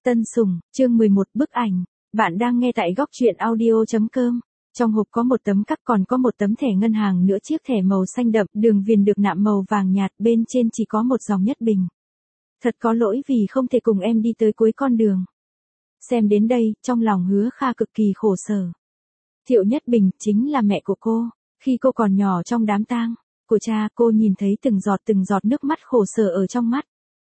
Tân Sủng, chương 11 bức ảnh. Bạn đang nghe tại góc truyện audio.com. Trong hộp có một tấm cắc còn có một tấm thẻ ngân hàng nữa, chiếc thẻ màu xanh đậm, đường viền được nạm màu vàng nhạt, bên trên chỉ có một dòng Nhất Bình. Thật có lỗi vì không thể cùng em đi tới cuối con đường. Xem đến đây, trong lòng Hứa Kha cực kỳ khổ sở. Thiệu Nhất Bình chính là mẹ của cô. Khi cô còn nhỏ trong đám tang của cha, cô nhìn thấy từng giọt nước mắt khổ sở ở trong mắt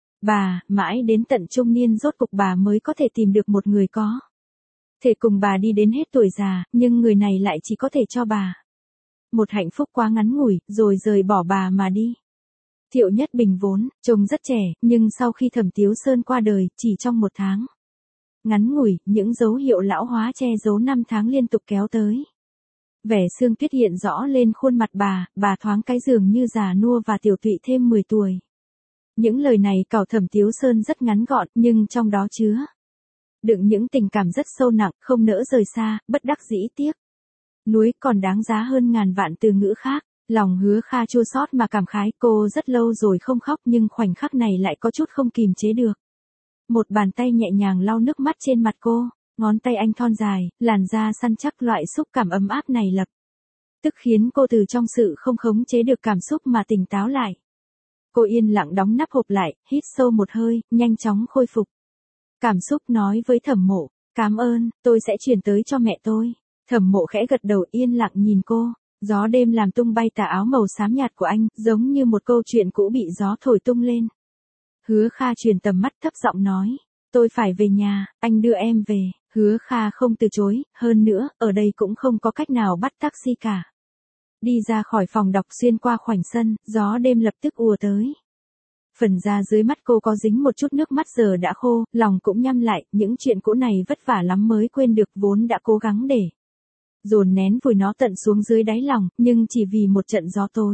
bà, mãi đến tận trung niên rốt cục bà mới có thể tìm được một người có thể cùng bà đi đến hết tuổi già, nhưng người này lại chỉ có thể cho bà một hạnh phúc quá ngắn ngủi, rồi rời bỏ bà mà đi. Thiệu Nhất Bình vốn trông rất trẻ, nhưng sau khi Thẩm Tiếu Sơn qua đời, chỉ trong 1 tháng ngắn ngủi, những dấu hiệu lão hóa che giấu 5 tháng liên tục kéo tới. Vẻ xương tuyết hiện rõ lên khuôn mặt bà thoáng cái dường như già nua và tiểu tụy thêm 10 tuổi. Những lời này cào Thẩm Tiếu Sơn rất ngắn gọn, nhưng trong đó chứa đựng những tình cảm rất sâu nặng, không nỡ rời xa, bất đắc dĩ tiếc nuối còn đáng giá hơn ngàn vạn từ ngữ khác. Lòng Hứa Kha chua xót mà cảm khái, cô rất lâu rồi không khóc nhưng khoảnh khắc này lại có chút không kìm chế được. Một bàn tay nhẹ nhàng lau nước mắt trên mặt cô, ngón tay anh thon dài, làn da săn chắc, loại xúc cảm ấm áp này lập tức khiến cô từ trong sự không khống chế được cảm xúc mà tỉnh táo lại. Cô yên lặng đóng nắp hộp lại, hít sâu một hơi, nhanh chóng khôi phục cảm xúc, nói với Thẩm Mộ, "Cảm ơn, tôi sẽ chuyển tới cho mẹ tôi." Thẩm Mộ khẽ gật đầu, yên lặng nhìn cô. Gió đêm làm tung bay tà áo màu xám nhạt của anh, giống như một câu chuyện cũ bị gió thổi tung lên. Hứa Kha chuyển tầm mắt, thấp giọng nói, "Tôi phải về nhà, anh đưa em về." Hứa Kha không từ chối, hơn nữa, ở đây cũng không có cách nào bắt taxi cả. Đi ra khỏi phòng đọc, xuyên qua khoảnh sân, gió đêm lập tức ùa tới. Phần da dưới mắt cô có dính một chút nước mắt giờ đã khô, lòng cũng nhăm lại, những chuyện cũ này vất vả lắm mới quên được, vốn đã cố gắng để dồn nén vùi nó tận xuống dưới đáy lòng, nhưng chỉ vì một trận gió tối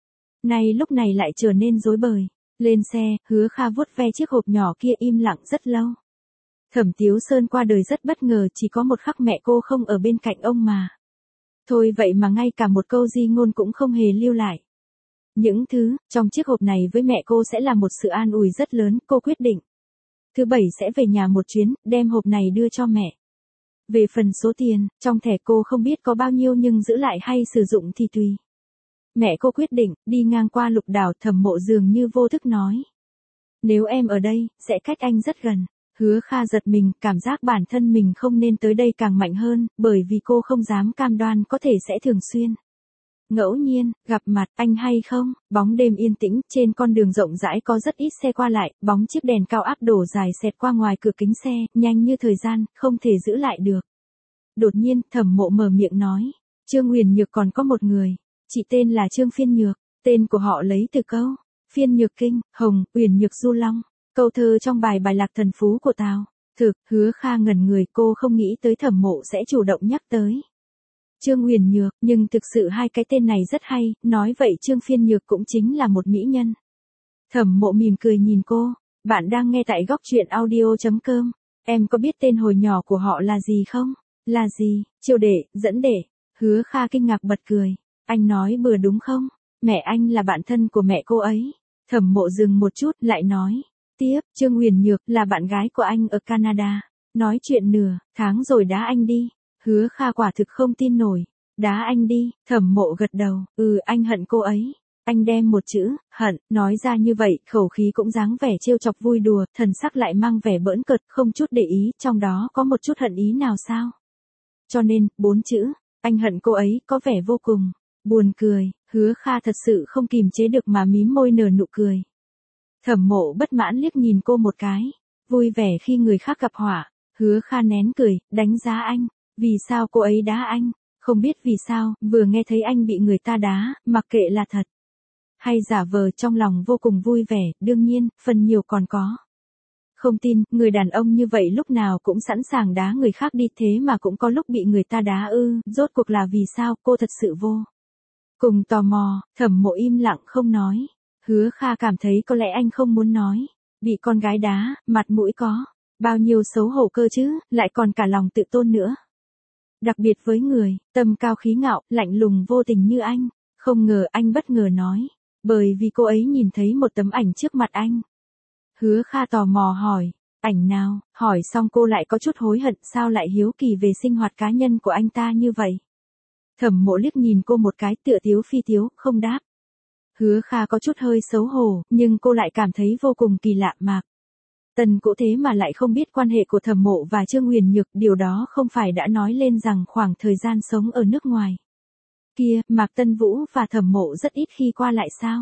nay lúc này lại trở nên rối bời. Lên xe, Hứa Kha vuốt ve chiếc hộp nhỏ kia, im lặng rất lâu. Thẩm Tiếu Sơn qua đời rất bất ngờ, chỉ có một khắc mẹ cô không ở bên cạnh ông mà thôi, vậy mà ngay cả một câu di ngôn cũng không hề lưu lại. Những thứ trong chiếc hộp này với mẹ cô sẽ là một sự an ủi rất lớn. Cô quyết định thứ Bảy sẽ về nhà một chuyến, đem hộp này đưa cho mẹ. Về phần số tiền trong thẻ cô không biết có bao nhiêu, nhưng giữ lại hay sử dụng thì tùy mẹ cô quyết định. Đi ngang qua Lục Đảo, Thẩm Mộ dường như vô thức nói, "Nếu em ở đây, sẽ cách anh rất gần." Hứa Kha giật mình, cảm giác bản thân mình không nên tới đây càng mạnh hơn, bởi vì cô không dám cam đoan có thể sẽ thường xuyên ngẫu nhiên gặp mặt anh hay không. Bóng đêm yên tĩnh, trên con đường rộng rãi có rất ít xe qua lại, bóng chiếc đèn cao áp đổ dài xẹt qua ngoài cửa kính xe, nhanh như thời gian, không thể giữ lại được. Đột nhiên, Thẩm Mộ mở miệng nói, "Trương Huyền Nhược còn có một người, chị tên là Trương Phiên Nhược." Tên của họ lấy từ câu Phiên Nhược Kinh, Hồng, Uyển Nhược Du Long, câu thơ trong bài Lạc Thần Phú của Tào Thực. Hứa Kha ngẩn người, cô không nghĩ tới Thẩm Mộ sẽ chủ động nhắc tới Trương Huyền Nhược, nhưng thực sự hai cái tên này rất hay, nói vậy Trương Phiên Nhược cũng chính là một mỹ nhân. Thẩm Mộ mỉm cười nhìn cô, "Bạn đang nghe tại góc truyện audio.com. Em có biết tên hồi nhỏ của họ là gì không?" "Là gì?" "Chiêu Đệ, Dẫn Đệ." Hứa Kha kinh ngạc bật cười, "Anh nói bừa đúng không? Mẹ anh là bạn thân của mẹ cô ấy." Thẩm Mộ dừng một chút, lại nói tiếp, "Trương Huyền Nhược là bạn gái của anh ở Canada. Nói chuyện nửa tháng rồi đá anh đi." Hứa Kha quả thực không tin nổi. "Đá anh đi?" Thẩm Mộ gật đầu, "Anh hận cô ấy." Anh đem một chữ hận nói ra như vậy, khẩu khí cũng dáng vẻ trêu chọc vui đùa, thần sắc lại mang vẻ bỡn cợt, không chút để ý, trong đó có một chút hận ý nào sao? Cho nên, 4 chữ, "Anh hận cô ấy", có vẻ vô cùng buồn cười. Hứa Kha thật sự không kìm chế được mà mím môi nở nụ cười. Thẩm Mộ bất mãn liếc nhìn cô một cái, vui vẻ khi người khác gặp họa. Hứa Kha nén cười, đánh giá anh, "Vì sao cô ấy đá anh?" "Không biết vì sao, vừa nghe thấy anh bị người ta đá, mặc kệ là thật hay giả vờ, trong lòng vô cùng vui vẻ, đương nhiên, phần nhiều còn có không tin, người đàn ông như vậy lúc nào cũng sẵn sàng đá người khác đi, thế mà cũng có lúc bị người ta đá ư, rốt cuộc là vì sao?" Cô thật sự vô cùng tò mò. Thẩm Mộ im lặng không nói. Hứa Kha cảm thấy có lẽ anh không muốn nói, bị con gái đá, mặt mũi có bao nhiêu xấu hổ cơ chứ, lại còn cả lòng tự tôn nữa. Đặc biệt với người tâm cao khí ngạo, lạnh lùng vô tình như anh. Không ngờ anh bất ngờ nói, bởi vì cô ấy nhìn thấy một tấm ảnh trước mặt anh. Hứa Kha tò mò hỏi, Ảnh nào, hỏi xong cô lại có chút hối hận sao lại hiếu kỳ về sinh hoạt cá nhân của anh ta như vậy. Thẩm Mộ liếc nhìn cô một cái tựa tiếu phi tiếu, không đáp. Hứa Kha có chút hơi xấu hổ, nhưng cô lại cảm thấy vô cùng kỳ lạ. Mạc Tần Cỗ thế mà lại không biết quan hệ của Thẩm Mộ và Trương Huyền Nhược, điều đó không phải đã nói lên rằng khoảng thời gian sống ở nước ngoài kia, Mạc Tân Vũ và Thẩm Mộ rất ít khi qua lại sao?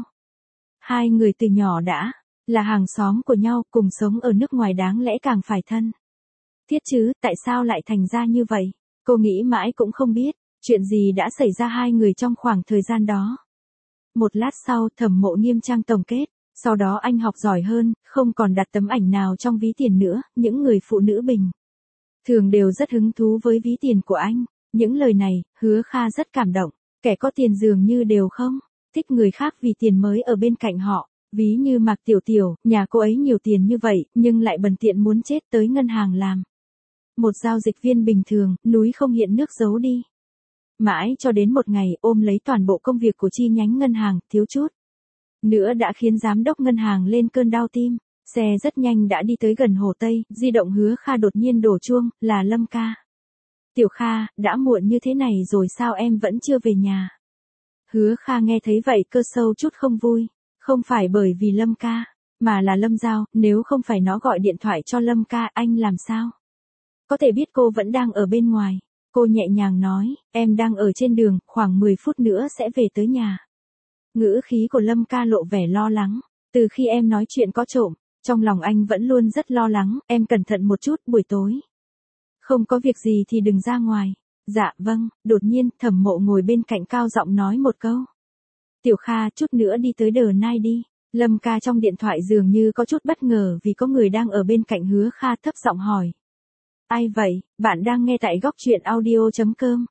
Hai người từ nhỏ đã là hàng xóm của nhau, cùng sống ở nước ngoài đáng lẽ càng phải thân thiết chứ, tại sao lại thành ra như vậy? Cô nghĩ mãi cũng không biết, chuyện gì đã xảy ra hai người trong khoảng thời gian đó. Một lát sau, Thẩm Mộ nghiêm trang tổng kết, sau đó anh học giỏi hơn, không còn đặt tấm ảnh nào trong ví tiền nữa, những người phụ nữ bình thường đều rất hứng thú với ví tiền của anh. Những lời này, Hứa Kha rất cảm động, kẻ có tiền dường như đều không thích người khác vì tiền mới ở bên cạnh họ. Ví như Mạc Tiểu Tiểu, nhà cô ấy nhiều tiền như vậy, nhưng lại bần tiện muốn chết tới ngân hàng làm một giao dịch viên bình thường, núi không hiện nước giấu đi. Mãi cho đến một ngày, ôm lấy toàn bộ công việc của chi nhánh ngân hàng, thiếu chút nữa đã khiến giám đốc ngân hàng lên cơn đau tim. Xe rất nhanh đã đi tới gần Hồ Tây, di động Hứa Kha đột nhiên đổ chuông, là Lâm ca. Tiểu Kha, đã muộn như thế này rồi sao em vẫn chưa về nhà? Hứa Kha nghe thấy vậy cơ sâu chút không vui. Không phải bởi vì Lâm ca, mà là Lâm Giao, nếu không phải nó gọi điện thoại cho Lâm ca, anh làm sao có thể biết cô vẫn đang ở bên ngoài. Cô nhẹ nhàng nói, em đang ở trên đường, khoảng 10 phút nữa sẽ về tới nhà. Ngữ khí của Lâm ca lộ vẻ lo lắng. Từ khi em nói chuyện có trộm, trong lòng anh vẫn luôn rất lo lắng, em cẩn thận một chút, buổi tối không có việc gì thì đừng ra ngoài. Dạ vâng. Đột nhiên, Thẩm Mộ ngồi bên cạnh cao giọng nói một câu. Tiểu Kha, chút nữa đi tới The Nile đi. Lâm ca trong điện thoại dường như có chút bất ngờ vì có người đang ở bên cạnh Hứa Kha, thấp giọng hỏi. Ai vậy? Bạn đang nghe tại góc truyện audio.com.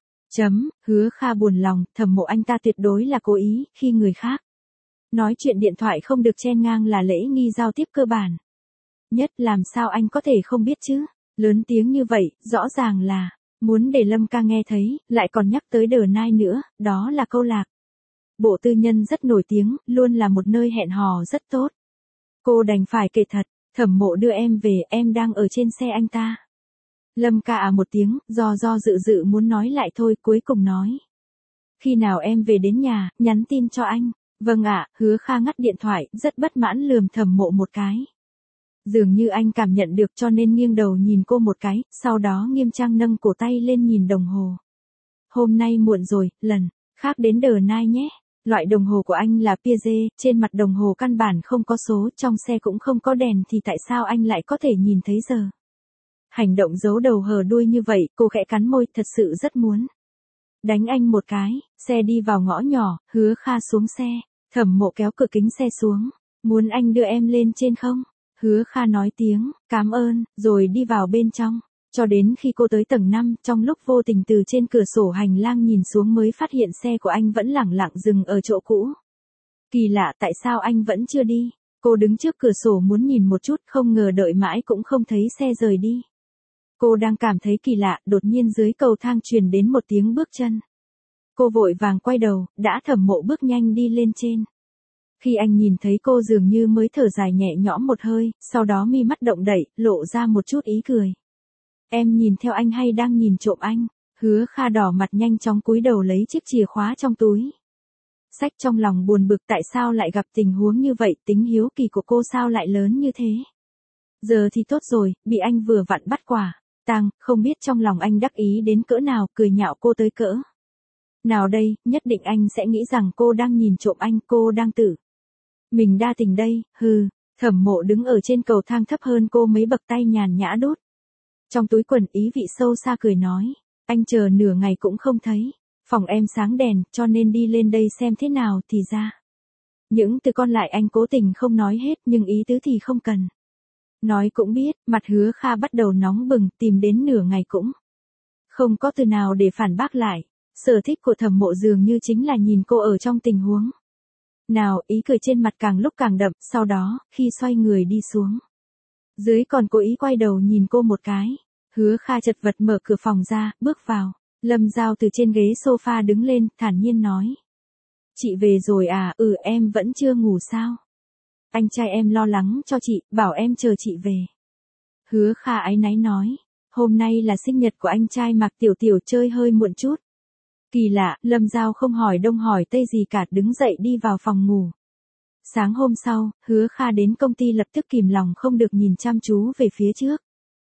Hứa Kha buồn lòng, Thẩm Mộ anh ta tuyệt đối là cố ý, khi người khác nói chuyện điện thoại không được chen ngang là lễ nghi giao tiếp cơ bản nhất, làm sao anh có thể không biết chứ? Lớn tiếng như vậy, rõ ràng là muốn để Lâm ca nghe thấy, lại còn nhắc tới The Nile nữa, đó là câu lạc bộ tư nhân rất nổi tiếng, luôn là một nơi hẹn hò rất tốt. Cô đành phải kể thật, Thẩm Mộ đưa em về, em đang ở trên xe anh ta. Lâm ca à một tiếng, do dự dự muốn nói lại thôi, cuối cùng nói. Khi nào em về đến nhà, nhắn tin cho anh. Vâng ạ. Hứa Kha ngắt điện thoại, rất bất mãn lườm Thẩm Mộ một cái. Dường như anh cảm nhận được cho nên nghiêng đầu nhìn cô một cái, sau đó nghiêm trang nâng cổ tay lên nhìn đồng hồ. Hôm nay muộn rồi, lần khác đến The Nile nhé. Loại đồng hồ của anh là Piaget, trên mặt đồng hồ căn bản không có số, trong xe cũng không có đèn thì tại sao anh lại có thể nhìn thấy giờ? Hành động giấu đầu hở đuôi như vậy, cô khẽ cắn môi, thật sự rất muốn đánh anh một cái. Xe đi vào ngõ nhỏ, Hứa Kha xuống xe, Thẩm Mộ kéo cửa kính xe xuống. Muốn anh đưa em lên trên không? Hứa Kha nói tiếng, cảm ơn, rồi đi vào bên trong. Cho đến khi cô tới tầng 5, trong lúc vô tình từ trên cửa sổ hành lang nhìn xuống mới phát hiện xe của anh vẫn lẳng lặng dừng ở chỗ cũ. Kỳ lạ, tại sao anh vẫn chưa đi? Cô đứng trước cửa sổ muốn nhìn một chút, không ngờ đợi mãi cũng không thấy xe rời đi. Cô đang cảm thấy kỳ lạ, đột nhiên dưới cầu thang truyền đến một tiếng bước chân. Cô vội vàng quay đầu, đã Thẩm Mộ bước nhanh đi lên trên. Khi anh nhìn thấy cô dường như mới thở dài nhẹ nhõm một hơi, sau đó mi mắt động đậy, lộ ra một chút ý cười. Em nhìn theo anh hay đang nhìn trộm anh? Hứa Kha đỏ mặt nhanh chóng cúi đầu lấy chiếc chìa khóa trong túi. Sách trong lòng buồn bực tại sao lại gặp tình huống như vậy, tính hiếu kỳ của cô sao lại lớn như thế. Giờ thì tốt rồi, bị anh vừa vặn bắt quả tang, không biết trong lòng anh đắc ý đến cỡ nào, cười nhạo cô tới cỡ nào đây, nhất định anh sẽ nghĩ rằng cô đang nhìn trộm anh, cô đang tự mình đa tình đây, hừ. Thẩm Mộ đứng ở trên cầu thang thấp hơn cô mấy bậc, tay nhàn nhã đút trong túi quần, ý vị sâu xa cười nói, anh chờ nửa ngày cũng không thấy, phòng em sáng đèn, cho nên đi lên đây xem thế nào, thì ra những từ còn lại anh cố tình không nói hết, nhưng ý tứ thì không cần nói cũng biết. Mặt Hứa Kha bắt đầu nóng bừng, tìm đến nửa ngày cũng không có từ nào để phản bác lại. Sở thích của Thẩm Mộ dường như chính là nhìn cô ở trong tình huống nào, ý cười trên mặt càng lúc càng đậm, sau đó, khi xoay người đi xuống dưới còn cố ý quay đầu nhìn cô một cái. Hứa Kha chật vật mở cửa phòng ra, bước vào. Lâm Giao từ trên ghế sofa đứng lên, thản nhiên nói. Chị về rồi à? Em vẫn chưa ngủ sao? Anh trai em lo lắng cho chị, bảo em chờ chị về. Hứa Kha áy náy nói. Hôm nay là sinh nhật của anh trai Mạc Tiểu Tiểu, chơi hơi muộn chút. Kỳ lạ, Lâm Giao không hỏi đông hỏi tây gì cả, đứng dậy đi vào phòng ngủ. Sáng hôm sau, Hứa Kha đến công ty lập tức kìm lòng không được nhìn chăm chú về phía trước.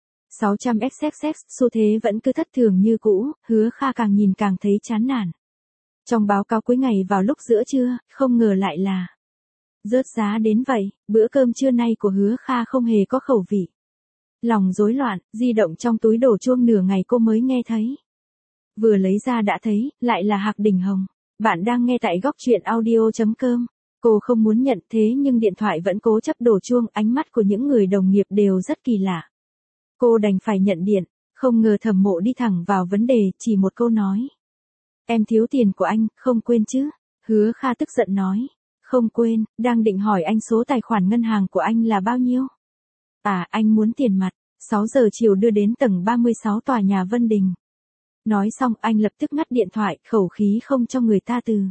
600XXX, xu thế vẫn cứ thất thường như cũ, Hứa Kha càng nhìn càng thấy chán nản. Trong báo cáo cuối ngày vào lúc giữa trưa, không ngờ lại là rớt giá đến vậy, bữa cơm trưa nay của Hứa Kha không hề có khẩu vị. Lòng rối loạn, di động trong túi đổ chuông nửa ngày cô mới nghe thấy. Vừa lấy ra đã thấy, lại là Hạc Đình Hồng. Bạn đang nghe tại góc truyện audio.com. Cô không muốn nhận thế nhưng điện thoại vẫn cố chấp đổ chuông, ánh mắt của những người đồng nghiệp đều rất kỳ lạ. Cô đành phải nhận điện, không ngờ Thẩm Mộ đi thẳng vào vấn đề, chỉ một câu nói. Em thiếu tiền của anh, không quên chứ? Hứa Kha tức giận nói. Không quên, đang định hỏi anh số tài khoản ngân hàng của anh là bao nhiêu? À, anh muốn tiền mặt. 6 giờ chiều đưa đến tầng 36 tòa nhà Vân Đình. Nói xong anh lập tức ngắt điện thoại, khẩu khí không cho người ta từ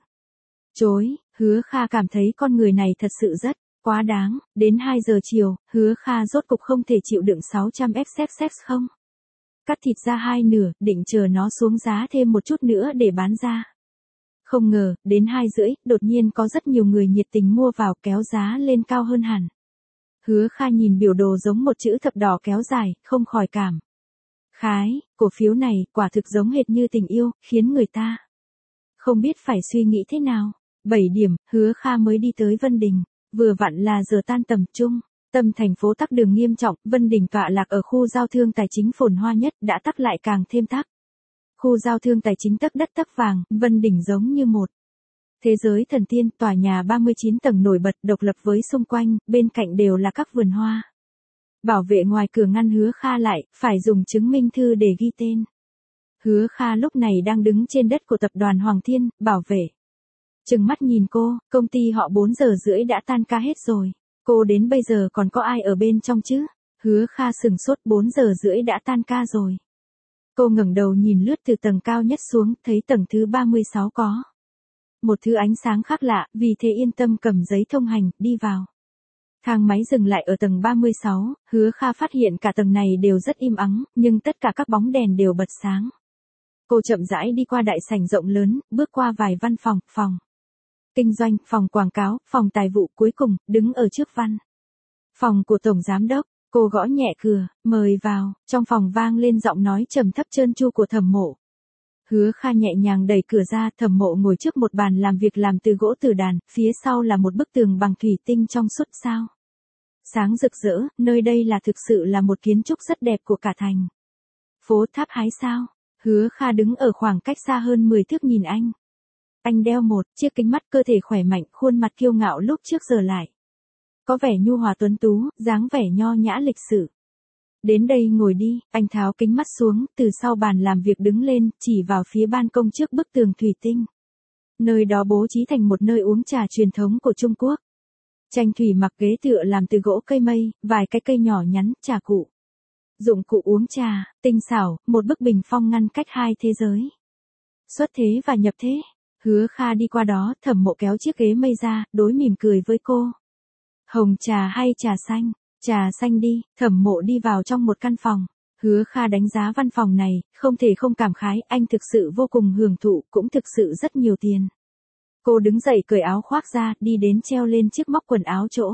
chối. Hứa Kha cảm thấy con người này thật sự rất quá đáng. Đến 2 giờ chiều, Hứa Kha rốt cục không thể chịu đựng 600XXX không. Cắt thịt ra hai nửa, định chờ nó xuống giá thêm một chút nữa để bán ra. Không ngờ, đến 2:30, đột nhiên có rất nhiều người nhiệt tình mua vào, kéo giá lên cao hơn hẳn. Hứa Kha nhìn biểu đồ giống một chữ thập đỏ kéo dài, không khỏi cảm khái, cổ phiếu này quả thực giống hệt như tình yêu, khiến người ta không biết phải suy nghĩ thế nào. 7 điểm, Hứa Kha mới đi tới Vân Đình, vừa vặn là giờ tan tầm trung. Tâm thành phố tắc đường nghiêm trọng, Vân Đình tọa lạc ở khu giao thương tài chính phồn hoa nhất, đã tắc lại càng thêm tắc. Khu giao thương tài chính tắc đất tắc vàng, Vân Đình giống như một thế giới thần tiên, tòa nhà 39 tầng nổi bật, độc lập với xung quanh, bên cạnh đều là các vườn hoa. Bảo vệ ngoài cửa ngăn Hứa Kha lại, phải dùng chứng minh thư để ghi tên. Hứa Kha lúc này đang đứng trên đất của tập đoàn Hoàng Thiên, bảo vệ trừng mắt nhìn cô, công ty họ 4:30 đã tan ca hết rồi. Cô đến bây giờ còn có ai ở bên trong chứ? Hứa Kha sừng sốt, 4:30 đã tan ca rồi. Cô ngẩng đầu nhìn lướt từ tầng cao nhất xuống, thấy tầng thứ 36 có một thứ ánh sáng khác lạ, vì thế yên tâm cầm giấy thông hành, đi vào. Thang máy dừng lại ở tầng 36, Hứa Kha phát hiện cả tầng này đều rất im ắng, nhưng tất cả các bóng đèn đều bật sáng. Cô chậm rãi đi qua đại sảnh rộng lớn, bước qua vài văn phòng, phòng kinh doanh, phòng quảng cáo, phòng tài vụ, cuối cùng, đứng ở trước văn phòng của Tổng Giám Đốc. Cô gõ nhẹ cửa, mời vào, trong phòng vang lên giọng nói trầm thấp trơn tru của Thẩm Mộ. Hứa Kha nhẹ nhàng đẩy cửa ra, Thẩm Mộ ngồi trước một bàn làm việc làm từ gỗ tử đàn, phía sau là một bức tường bằng thủy tinh trong suốt sao sáng rực rỡ, nơi đây là thực sự là một kiến trúc rất đẹp của cả thành phố Tháp Hái sao? Hứa Kha đứng ở khoảng cách xa hơn 10 thước nhìn anh. Anh đeo một chiếc kính mắt, cơ thể khỏe mạnh, khuôn mặt kiêu ngạo lúc trước giờ lại có vẻ nhu hòa tuấn tú, dáng vẻ nho nhã lịch sự. Đến đây ngồi đi, anh tháo kính mắt xuống, từ sau bàn làm việc đứng lên, chỉ vào phía ban công trước bức tường thủy tinh. Nơi đó bố trí thành một nơi uống trà truyền thống của Trung Quốc. Tranh thủy mặc, ghế tựa làm từ gỗ cây mây, vài cái cây nhỏ nhắn, trà cụ. Dụng cụ uống trà, tinh xảo, một bức bình phong ngăn cách hai thế giới. Xuất thế và nhập thế. Hứa Kha đi qua đó, Thẩm Mộ kéo chiếc ghế mây ra, đối mỉm cười với cô. Hồng trà hay trà xanh? Trà xanh đi. Thẩm Mộ đi vào trong một căn phòng. Hứa Kha đánh giá văn phòng này, không thể không cảm khái, anh thực sự vô cùng hưởng thụ, cũng thực sự rất nhiều tiền. Cô đứng dậy cởi áo khoác ra, đi đến treo lên chiếc móc quần áo chỗ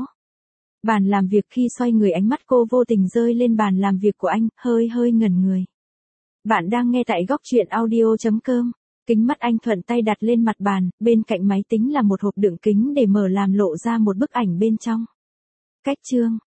bàn làm việc. Khi xoay người, ánh mắt cô vô tình rơi lên bàn làm việc của anh, hơi ngẩn người. Bạn đang nghe tại góc truyện audio.com. Kính mắt anh thuận tay đặt lên mặt bàn, bên cạnh máy tính là một hộp đựng kính để mở làm lộ ra một bức ảnh bên trong. Cách chương.